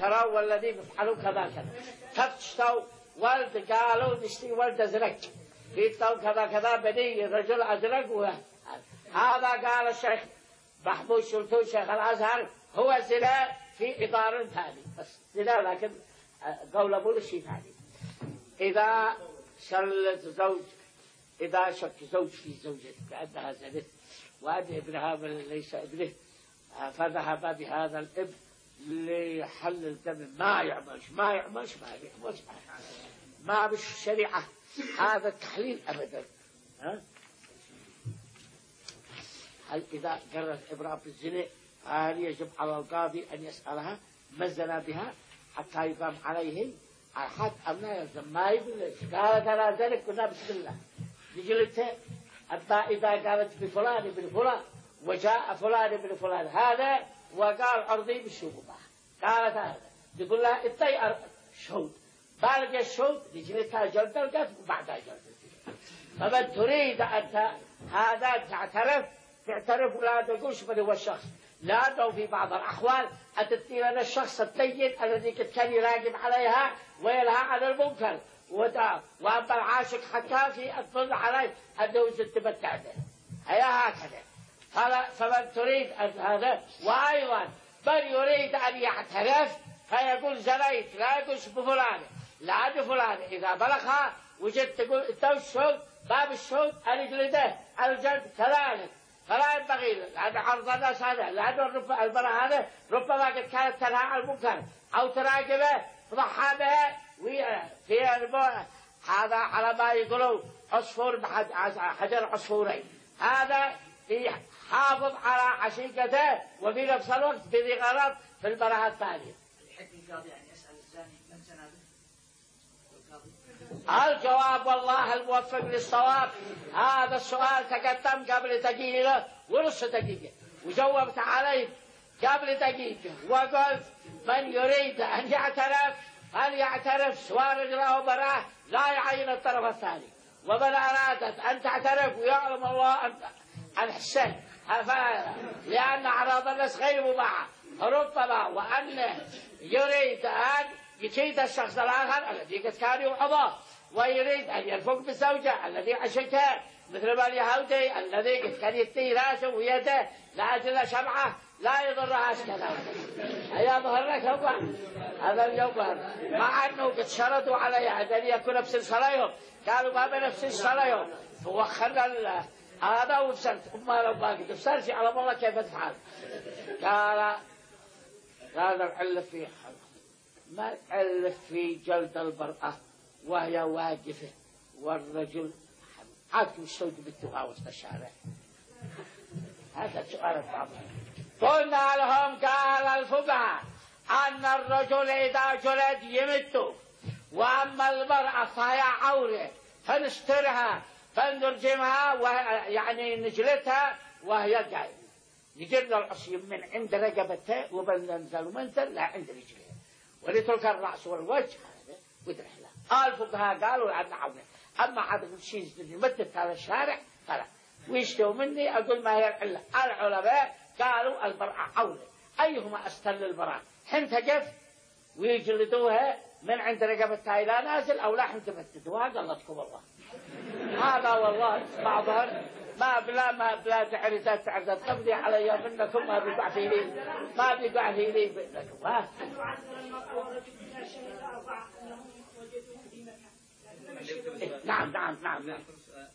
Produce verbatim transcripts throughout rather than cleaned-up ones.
ترى والذي بيفعلوا كذا كذا، تفتشوا ولد قالوا نشتي ولد أزرق، قلتوا كذا كذا بدي رجل أزرق. هذا قال الشيخ محمود شلتوت شيخ الأزهر هو زنا في إطار ثاني، بس زنا لكن قول أبو الشيء ثاني. إذا شلت زوج، إذا شك زوج في زوجته كأنها زنت وأن ابنها من ليس ابنه، فذهب بهذا الابن لحل الدم، ما يعملش ما يعملش ما يعملش ما بالشريعة هذا التحليل أبدا. ها؟ هل إذا قررت امرأة بالزنا هل يجب على القاضي أن يسألها ما الزنا بها حتى يقام عليه الحد أم لا يلزم؟ ما يقول قالت أنا زنك قلنا بسم الله رجلته. أما إذا قالت بفلان ابن فلان وجاء فلان ابن فلان هذا وقال عرضي بالشهوبة، قالت هذا يقول لها اتي شهود بالغ الشهود رجلتها جلد القتل وبعدها جلد. فمن تريد أنت هذا تعترف تعترف ولا تقولش من هو الشخص، لأنه في بعض الأحوال أتتي لنا الشخص الطيب الذي كان يراقب عليها وينهى عن المنكر، وأما العاشق حتى في الظن عليه أنه تتمتع به، هي هكذا. فمن تريد أن هذا، وأيضا من يريد أن يعترف فيقول زنيت لا يقولش بفلان لا بفلان، إذا بلغها وجدت تقول أنت الشهود باب الشهود الجلده الجلد كذلك، فلا ينبغي لأن عرض الناس هذا، لأن المرأة هذا ربما قد كانت تنهى عن المنكر أو تراقبه تضحى به في البوء. هذا على ما يقولوا عصفور حجر عصفورين، هذا يحافظ على عشيقته وفي نفس الوقت بذي غرض في المرأة الثانية. القاضي يعني يسأل الزاني من زنا الجواب والله الموفق للصواب. هذا السؤال تقدم قبل دقيقة ونص دقيقة وجاوبت عليه قبل دقيقة وقلت من يريد أن يعترف أن يعترف سواء رجله أو مرأة لا يعين الطرف الثاني، ومن أرادت أن تعترف ويعلم الله أن الحسن لأن أعراض الناس غير مباحة، ربما وأن يريد أن يكيد الشخص الآخر الذي قد كان يوعظه ويريد أن يرفق بالزوجة الذي عشقها، مثل ما اليهودي الذي قد كان يتي راسه ويده لأجل شمعة لا يضرها كذا. هيا ظهر لك هذا اليوم مع أنه قد شردوا عليه أن يكون بنفس الصلاة، قالوا ما بنفس الصلاة فوخرنا هذا وفسرت أما لو باقي تفسرش على الله كيف تفعل. قال قال العلة في ما العلة في جلد المرأة وهي واقفة والرجل عادكم الشوج بالتقى وسط الشارع. هذا سؤال البعض. قلنا لهم قال الفقهاء أن الرجل إذا جلد يمت، وأما المرأة فهي عورة فنسترها فنرجمها يعني نجلتها وهي قائمة، نجرنا العصي من عند رقبتها وبننزل منزل لا عند رجلها ونترك الرأس والوجه هذا ودرحلها. الفقهاء قالوا عن عورة. أما عدد الشيء يمتت هذا الشارع فلا. ويشتوا مني أقول ما هي العلة. العلماء قالوا المرأة عورة، أيهما أستل المرأة حين تقف ويجلدوها من عند رقبتها إلى نازل أو لا حين تمتدوها قالتكم الله. هذا والله بعضهم ما بلا ما بلا تعريضات تعرضت تقضي علي منكم ما بيقع في لي ما بيقع في لي منكم. ها نعم نعم نعم نعم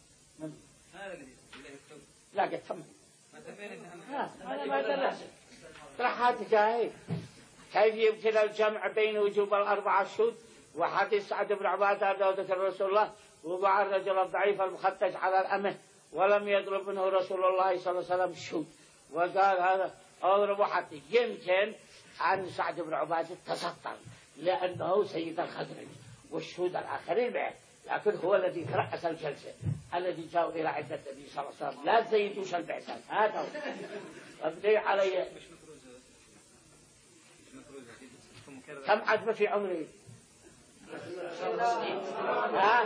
لا قد تم هذا ما درس راحات جاي. كيف يمكن الجمع بين وجوب الأربعة الشهود وحديث سعد بن عبادة ذكر رسول الله وضع الرجل الضعيف المختج على الأمه ولم يضرب منه رسول الله صلى الله عليه وسلم الشهود، وقال هذا أضرب حتى يمكن عن سعد بن عبادة تسطر لأنه سيد الخزرج والشهود الآخرين معه، لكن هو الذي ترأس الجلسة الذي جاءوا إلى عدة النبي صلى الله عليه وسلم لا تزيدوش البعثات. هذا أبدي علي كم عجبة في عمري ها؟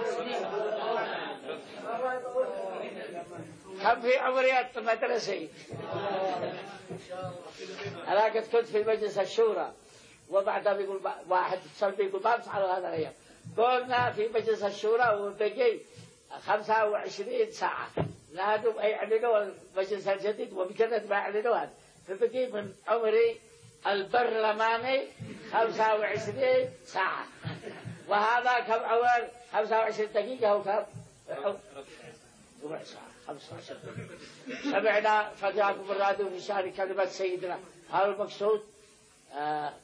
كم في عمري المدرسي؟ أنا قد كنت في مجلس الشورى وبعدها بيقول واحد اتصل بيقول ما بفعلوا هذا الأيام. قلنا في مجلس الشورى وبقي خمسة وعشرين ساعة لازم يعلنوا المجلس الجديد وبجد ما يعلنوا هذا، فبقي من عمري البرلماني خمسة وعشرين ساعة، وهذا كم عمر؟ خمسة وعشرين دقيقة وكم؟ ربع ساعة. خمسة وعشرين دقيقة. سمعنا فتاكم الراديو في شهر كلمة سيدنا، هذا المقصود آه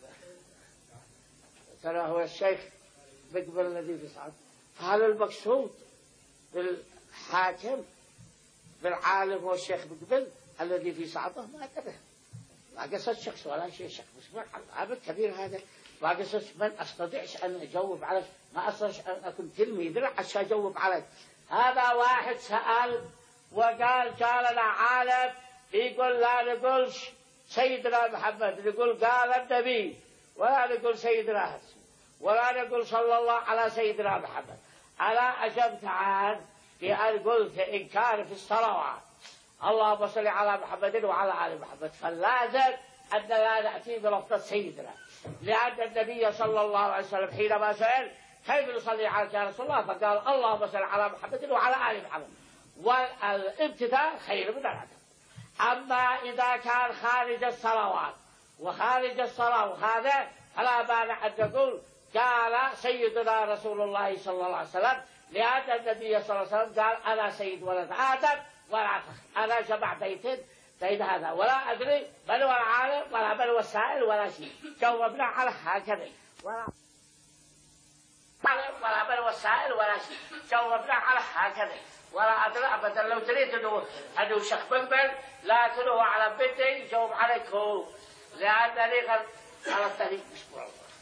ترى هو الشيخ مقبل الذي في صعب. هذا المقصود بالحاكم بالعالم هو الشيخ مقبل الذي في صعبه ما أدري، ما قصد شخص ولا شيء شخص، بس عبد كبير هذا ما قصد من أستطيعش أن أجاوب عليك، ما أستطيعش أن أكون تلميذ عشان أجاوب عليك. هذا واحد سأل وقال قال عالم يقول لا نقولش سيدنا محمد، نقول قال النبي، ولا نقول سيدنا حسن، ولا نقول صلى الله على سيدنا محمد. ألا أجبت عن بأن قلت إن كان في الصلوات اللهم صل على محمد وعلى آل محمد، فلازم أن لا نأتي بلفظ سيدنا، لأن النبي صلى الله عليه وسلم حينما سأل كيف نصلي على يا رسول الله فقال اللهم صل على محمد وعلى آل محمد، والابتداء خير من الأدب. أما إذا كان خارج الصلوات وخارج الصلاة وهذا فلا مانع أن نقول قال سيدنا رسول الله صلى الله عليه وسلم، لأن النبي صلى الله عليه وسلم قال أنا سيد ولد آدم ولا فخر، أنا جمع بيت بين هذا، ولا أدري من هو العالم ولا من هو السائل ولا شيء، جاوبنا على هكذا، ولا ولا من هو السائل ولا شيء، جاوبنا على هكذا، ولا أدري أبدا. لو تريد أنه أنه شيخ مقبل لكن هو على بيتي يجاوب عليك هو، لأنني على الطريق مشكور.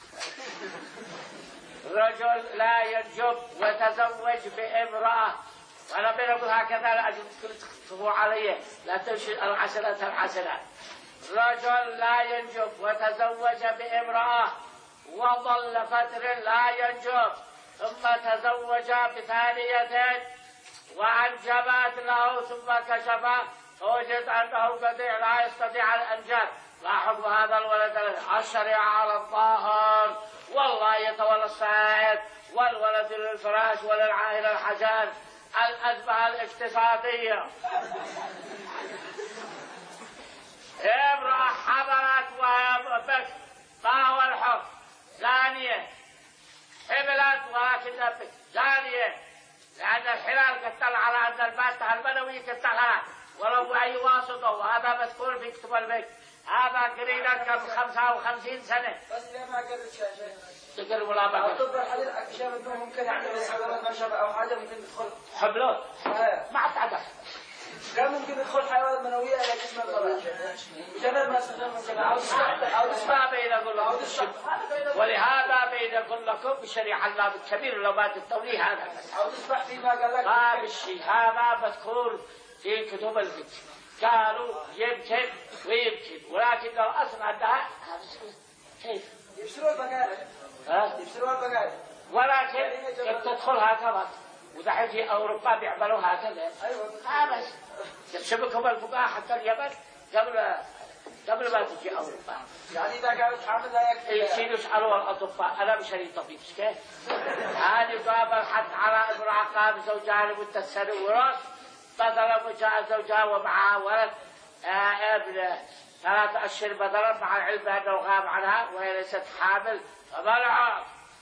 رجل لا ينجب وتزوج بامرأة، وأنا بقول هكذا لا أجب تكتبوا علي لا تمشي العشرة العشرة. رجل لا ينجب وتزوج بامرأة وظل فتر لا ينجب ثم تزوج بثانية وأنجبت له ثم كشف فوجد أنه قطيع لا يستطيع الأنجاب، لا حكم هذا الولد؟ الشريعة على الطاهر والله يتولى السائل، والولد للفراش وللعائلة الحجان، الأزمة الاقتصادية. امرأة حضرت وهي بك ما هو الحكم؟ زانية، حملت ولكن بك زانية، لأن الحلال قتل على أن المادة المنوي قتلها ولو بأي واسطة، وهذا مذكور في كتب الفقه. هذا قرينا قبل خمسة وخمسين سنة. بس ليه ما قدرت شيء؟ تقدر ولا ما قدرت؟ طب الحديث أكشف إنه ممكن يعني بس حيوانات ما شابه أو حاجة ممكن تدخل. حبلون. ما أعتقد. كان ممكن يدخل حيوانات منوية إلى جسم المرأة. جنب ما استخدم عود الشق عود الشق بين أقول عود الشق. ولهذا بين أقول لكم بشريعة الله الكبير لو ما تتولي هذا. عود الشق فيما قال لك. ما بالشيء هذا مذكور في كتب الفقه. قالوا يمكن ويمكن، ولكن لو أصل عندها كيف؟ يبشروا البقالة. ها؟ يبشروا البقالة. ولكن قد تدخلها كمان، ودحين في أوروبا بيعملوا هكذا. أيوة. آه بس يحسبكم الفقهاء حتى اليمن قبل قبل ما تجي أوروبا. يعني إذا كانت حامل لا يكفي. يصير يسألوا الأطباء أنا مشاري طبيب كيف؟ هذه قابل حتى على امرأة قام زوجها لمدة سنة ونص، بدلا وجاء زوجها ومعها ولد آه ابن ثلاثة أشهر بدلا مع العلم بأنه غاب عنها وهي ليست حامل، فمنعوا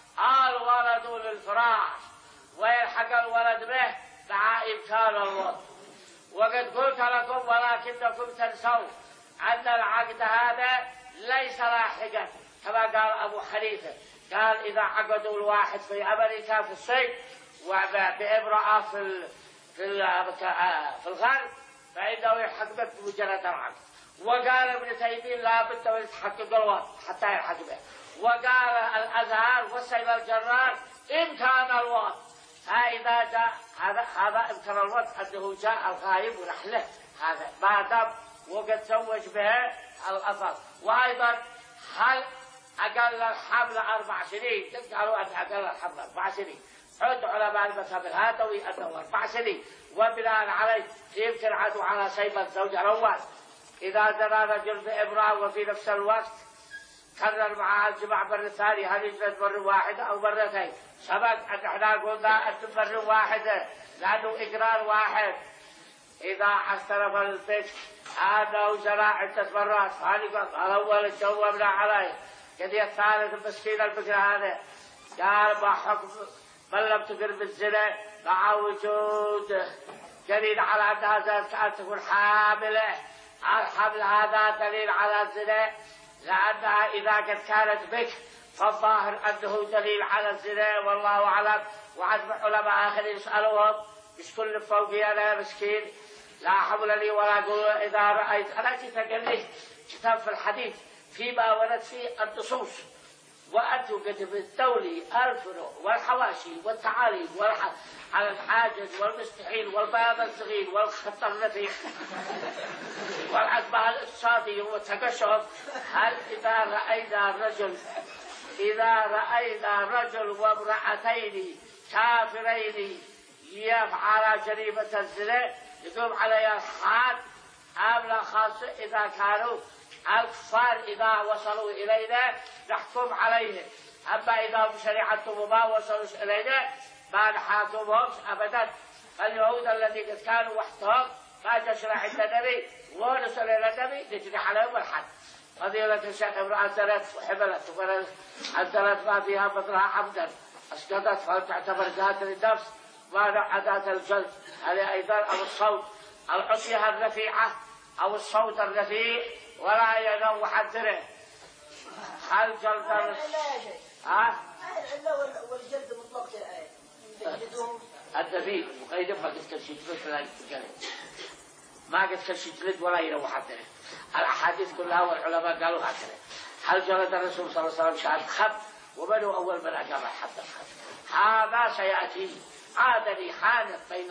الولد للفراش ويلحق الولد به مع إمكان الوضع. وقد قلت لكم ولكنكم تنسوا أن العقد هذا ليس لاحقا كما قال أبو حنيفة، قال إذا عقدوا الواحد في أمريكا في الصين وبامرأة في في في الغرب فإنه يلحق به بمجرد العقد. وقال ابن تيمية لا بد من يتحقق الوضع حتى يلحق به. وقال الأزهر والسيد الجرار إمكان الوضع، فإذا جاء هذا هذا إمكان الوضع أنه جاء الغايب ونحله هذا ما دام وقد زوج به الأثر. وأيضا هل أقل الحمل أربع سنين؟ قالوا أن أقل الحمل أربع سنين، عد علماء المذهب الهاتوي أنه أربع سنين، وبناء عليه يمكن عدو على سيف الزوج الأول إذا زنى رجل بامرأة وفي نفس الوقت كرر معها الجماع مرة ثانية، هل يجلد مرة واحدة أو مرتين؟ سبق أن احنا قلنا أن مرة واحدة لأنه إقرار واحد. إذا اعترف البكر هذا زرع عدة مرات، هذه الأول جاوبنا عليه. قضية الثالث المسكين البكر هذا قال ما حكم من لم تقر بالزنا مع وجود دليل على أنها كانت تكون حاملة. الحمل هذا دليل على الزنا، لأنها إذا قد كانت بكر فالظاهر أنه دليل على الزنا والله أعلم. وعد علماء آخرين يسألوهم مش كل فوقي أنا مسكين لا حول لي ولا قوة إذا رأيت. أنا جيت أقرأ كتاب في الحديث فيما ورد فيه النصوص، وأنتم كتب الدولي الفروع والحواشي والتعاليم والح... على الحاجز والمستحيل والبياض الصغير والخط الرفيع والعزبة الاقتصادي والتقشف. هل إذا رأينا الرجل إذا رأينا رجل وامرأتين كافرين يفعل جريمة الزنا يقوم عليها الحاد أم لا؟ خاصة إذا كانوا الكفار إذا وصلوا إلينا نحكم عليهم، أما إذا شريعتهم ما وصلوا إلينا ما نحاكمهم أبدا. فاليهود الذين قد كانوا وحدهم ما تشرع عند النبي ونصل إلى النبي نجري عليهم الحد. فضيلة الشيخ امرأة زنت وحملت وقالت أنزلت ما فيها بطنها عمدا أسقطت فتعتبر قاتل النفس ما أداة الجلد. هذه أيضا أو الصوت العصية الرفيعة أو الصوت الرفيع ولا ينام وحدره. هل جلد ال... ها؟ والجلد مطلق يجلدهم النبي مقيد ما قد كل شيء جلد ولا يتجلد، ما قد كل شيء جلد ولا ينام وحدره. الأحاديث كلها والعلماء قالوا هكذا. هل جلد الرسول صلى الله عليه وسلم شهادة خط ومن هو أول من أقام حد الخط؟ هذا سيأتي. عادني حانت بين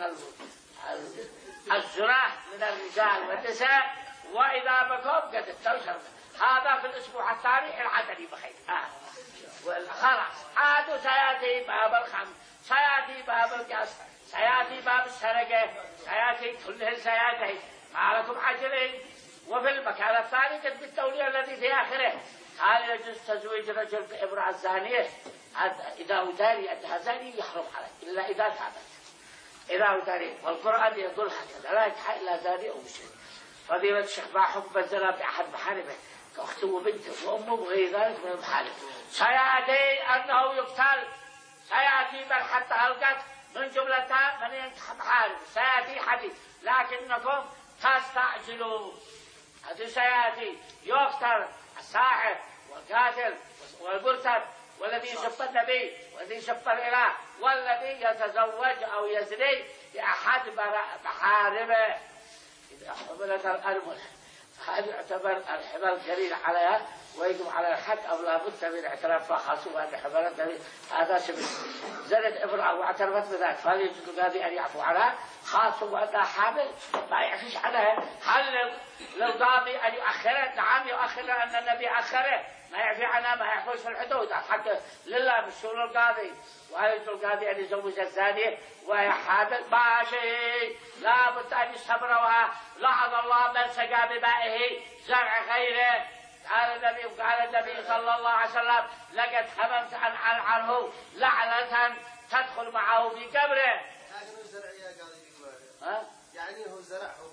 الزنا من الرجال والنساء وإذا بكم قد استوشر. هذا في الأسبوع الثاني العدني بخير. آه. خلاص عادوا سيأتي باب الخمر، سيأتي باب القصد، سيأتي باب السرقة، سيأتي كلهن سيأتي. ما لكم عجلين. وفي المكان الثاني قد بالتولية الذي في آخره هل يجوز تزويج رجل بامرأة زانية؟ إذا أداري أنها زانية يحرم عليه إلا إذا تابت. إذا أداري والقرآن يقول هكذا لا ينكح إلا زاني أو مشرك. فضيلة الشيخ ما حكم الزنا بأحد محارمه كأخته وبنته وأمه وغير ذلك من المحارم؟ سيأتي أنه يقتل، سيأتي بل حتى القتل من جملتها من ينكح محارم. سيأتي حديث لكنكم تستعجلوا. هذا سيأتي يقتل الساحر والقاتل والمرتد والذي يسب النبي والذي يسب الإله والذي يتزوج أو يزني بأحد محارمه. إذا حملت الأرملة فهذا يعتبر الحمل كريم عليها ويجب على الحد أو لا بد من اعترافها خاصة أن حملت هذا سبب زنت امرأة واعترفت بذلك فهل يجوز القاضي أن يعفو عنها خاصة وأنها حامل ما يعفيش عنها؟ هل للقاضي أن يؤخره؟ نعم يؤخر لأن النبي أخره ما يعفي عنها ما يحفظ في الحدود الحق لله بالشؤون القاضي. وهل يجوز القاضي أن يزوج الزانية وهي حامل؟ ماشي لا بد أن يصبرها. لعن الله من سقى بمائه زرع غيره. قال النبي وقال النبي صلى الله عليه وسلم لقد حممت أن ألعنه لعنة تدخل معه في قبره. يعني هو زرع يا قاضي يعني هو زرعه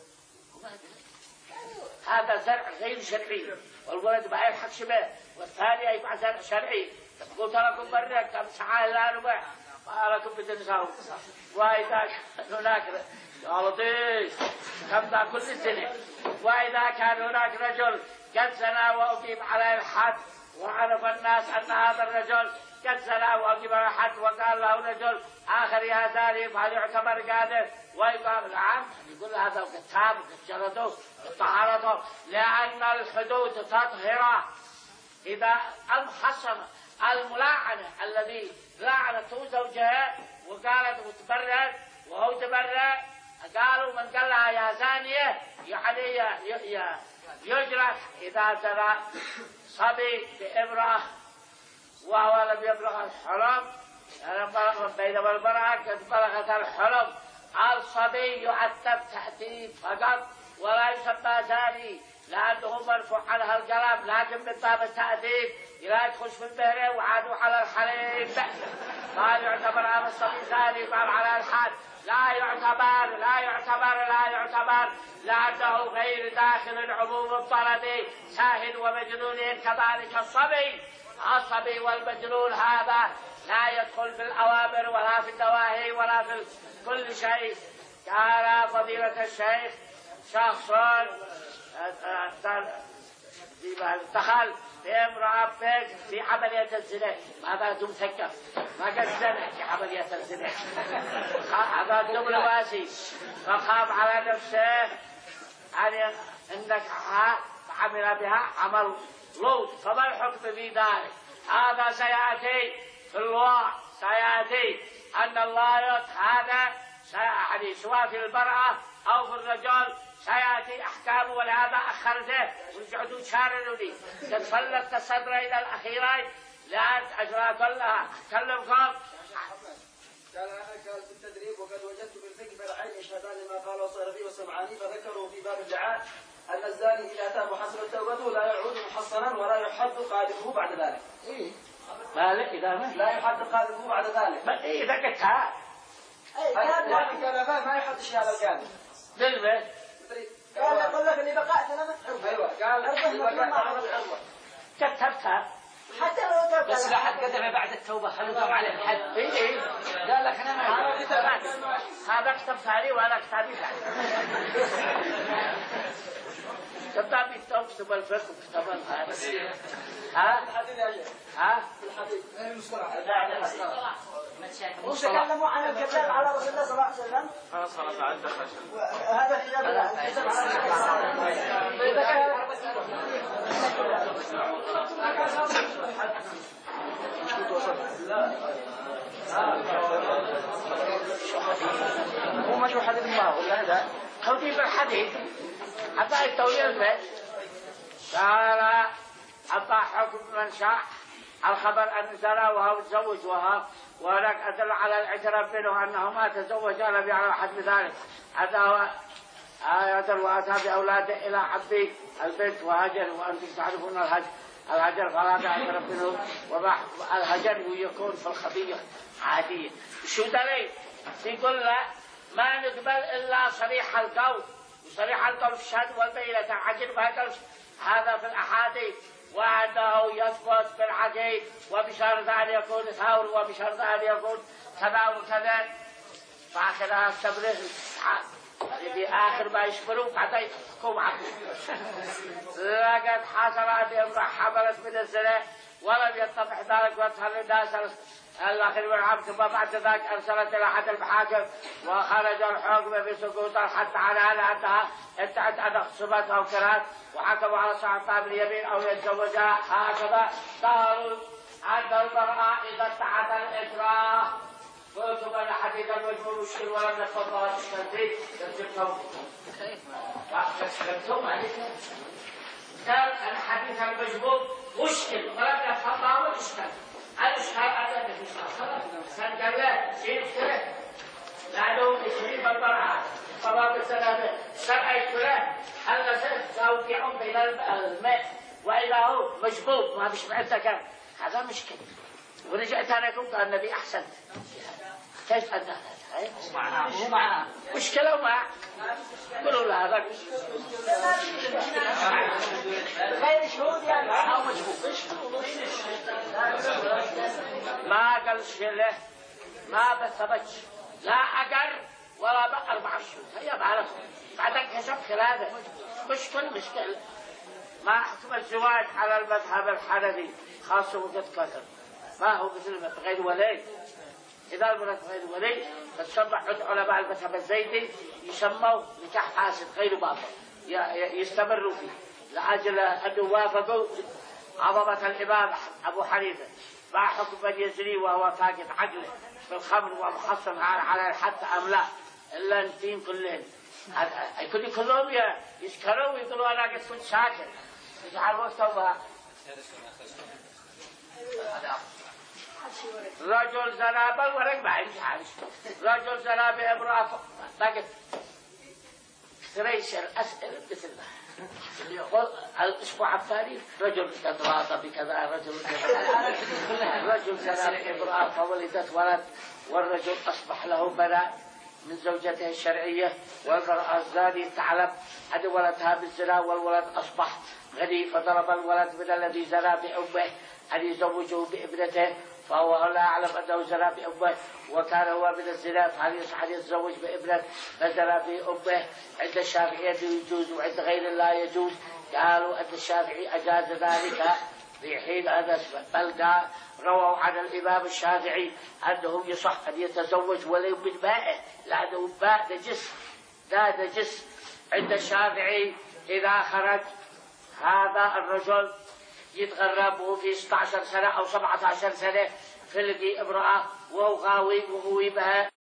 هذا زرع غير شرعي والولد ما يلحق شبه والثاني يبقى زرع شرعي. تقول تراكم برا كم ساعة لا ربع ما لكم بتنسوا. وإذا كان هناك يا لطيف كم ذا كل السنة. وإذا كان هناك رجل قد زنى وأقيم عليه الحد وعرف الناس أن هذا الرجل قد زنى وأقيم عليه الحد وقال له رجل آخر يا زاني فهل يعتبر قادر؟ ويقال نعم يقول هذا قد تاب وقد جلده قد طهرته لأن الحدود تطهر. إذا المحصنة الملاعنة الذي لعنته زوجها وقالت وتبرد وهو تبرد قالوا من قال لها يا زانية يعني يجرح إذا زنى صبي بامرأة وهو لم يبلغ الحلم بينما المرأة قد بلغت الحلم. الصبي يعتب تأديب فقط ولا يسمى زاني لأنه مرفوع عنها القلم، لكن من باب التأديب لا تخش في البهرة وعادوا على الحريم ما يعتبر هذا الصبي ثاني باب على الحد، لا يعتبر لا يعتبر لا يعتبر لأنه غير داخل عموم الطلب ساهل ومجنون كذلك الصبي. الصبي والمجنون هذا لا يدخل في الأوامر ولا في النواهي ولا في كل شيء. قال فضيلة الشيخ شخص دخل بامرأة في عملية الزنا، ماذا تمسكه؟ ما قد زنا في عملية الزنا، هذا دبل واسي، فخاف على نفسه أن النكحة عمل بها عمل لوط، فما الحكم في ذلك؟ هذا سيأتي في الواقع، سيأتي أن الله هذا يعني سواء في المرأة أو في الرجل سيأتي أحكام، ولهذا أخرته ويقعدوا يشارلوني تتفلت الصدر إلى الأخيرين لأن أجرى كلها أكلمكم. قال قال في التدريب وقد وجدت بالفقه فرعين يشهدان لما قاله الصيرفي والسمعاني، فذكروا في باب اللعان أن الزاني إذا تاب وحصلت توبته لا يعود محصنا ولا يحد قاذفه بعد ذلك. إيه مالك إذا ما لا يحد قاذفه بعد ذلك. ما إيه إذا قلتها أي كان كان ما يحد شيء على القاذف. بالبيت قال يقول لك اللي بقاء ثلاثة. أيوة قال اللي بقاء ثلاثة. كتبتها حتى لو تاب بس لا حد قدم بعد التوبة هل يقام عليه الحد؟ إيه إيه قال لك أنا ما هذا كتبتها لي وأنا كتابي كتابي التوبة والفقه وكتاب الحديث. ها ها وتكلموا عن الكذاب على رسول الله صلى الله عليه وسلم. خلاص خلاص عاد دخل. هذا حجاب هو مش حديث ما هو هذا توجيه بالحديث حتى التوجيه الفقه. قال حتى حكم من شاء الخبر أن زرى وهو تزوج وها ولك أدل على الاعتراف منه أنه ما تزوج لم يعلم حد بذلك. هذا هو آية وأتى بأولاده إلى عبد البنت وهجر وأنتم تعرفون الهجر الهجر فلا تعترف منه والهجر يكون في الخطية عادية. شو دليل؟ يقول له ما نقبل إلا صريح القول، وصريح القول في الشهادة والبينة عجل بهذا هذا في الأحاديث، وأنه يثبت بالعقيد وبشرط أن يكون ثور وبشرط أن يكون كذا وكذا. فأخذها التبرير في آخر ما يشبروا بعد يحكم عقل. لقد حصلت امرأة حملت من الزنا ولم يتضح ذلك وادخل الناس الآخر والعبد، ثم بعد ذلك أرسلت إلى أحد المحاكم وخرج الحكم بسقوط حتى على أنها انتهت أن خصومتها وكرهت وحكموا على صاحبها باليمين أو يتزوجها. هكذا قالوا عند المرأة إذا انتهت الإكراه. قلت من حديث المجموع مشكل ولم نتفضل التنفيذ يرجبتم يرجبتم قال أن حديث المجموع مشكل ولم نتفضل مشكل. الإشكال أبدا في الشخص كان قال لا شيء كله لأنه عشرين بالبرعة طبعا بالسلامة سبع كله هل زوجهم بين الماء وإذا هو مجبوط ما بيش معتك هذا مشكلة. ورجعت أنا كنت النبي أحسن كيف أدنى مو معنا مشكلة ومع قولوا له هذا غير شهود يعني ما قال شيء له ما بثبتش لا أقر ولا بأربع شهور هي بعرف بعدك حسب خلاله مش كل مشكلة. ما حكم الزواج على المذهب الحنفي خاصة وقد كثر ما هو مثل غير ولي. إذا المرأة غير ولي فتسمى علماء المذهب الزيدي يسموا نكاح فاسد غير باطل يستمروا فيه لأجل أنه وافقوا عظمة الإمام أبو حنيفة مع حكم من يزني وهو فاقد عقله بالخمر ومحصن على الحد أم لا إلا نتين كلهم يكون كلهم يسكروا ويقولوا أنا قد كنت ساكت يجعل وقتهم. رجل زنا بل ورق بعيد رجل زنا بامرأة لقد تريش الأسئلة مثل الأسبوع الثاني رجل قد راض بكذا، رجل رجل زنى بامرأة فولدت ولد، والرجل أصبح له بناء من زوجته الشرعية، والمرأة الزانية تعلم أن ولدها بالزنا والولد أصبح غني، فضرب الولد من الذي زنى بأمه أن يزوجه بابنته، فهو لا يعلم أنه زنى بأمه وكان هو من الزنا، فهل يصح أن يتزوج بابنه فزنى بأمه؟ عند الشافعية يجوز وعند غير لا يجوز. قالوا أن الشافعي أجاز ذلك في حين هذا، بل رووا عن الإمام الشافعي أنه يصح أن يتزوج ولو من مائه، لأنه ماء نجس لا نجس. عند الشافعي إذا خرج هذا الرجل يتغرب في ستة عشر سنة أو سبعة عشر سنة في امرأة وهو غاوي وهو بها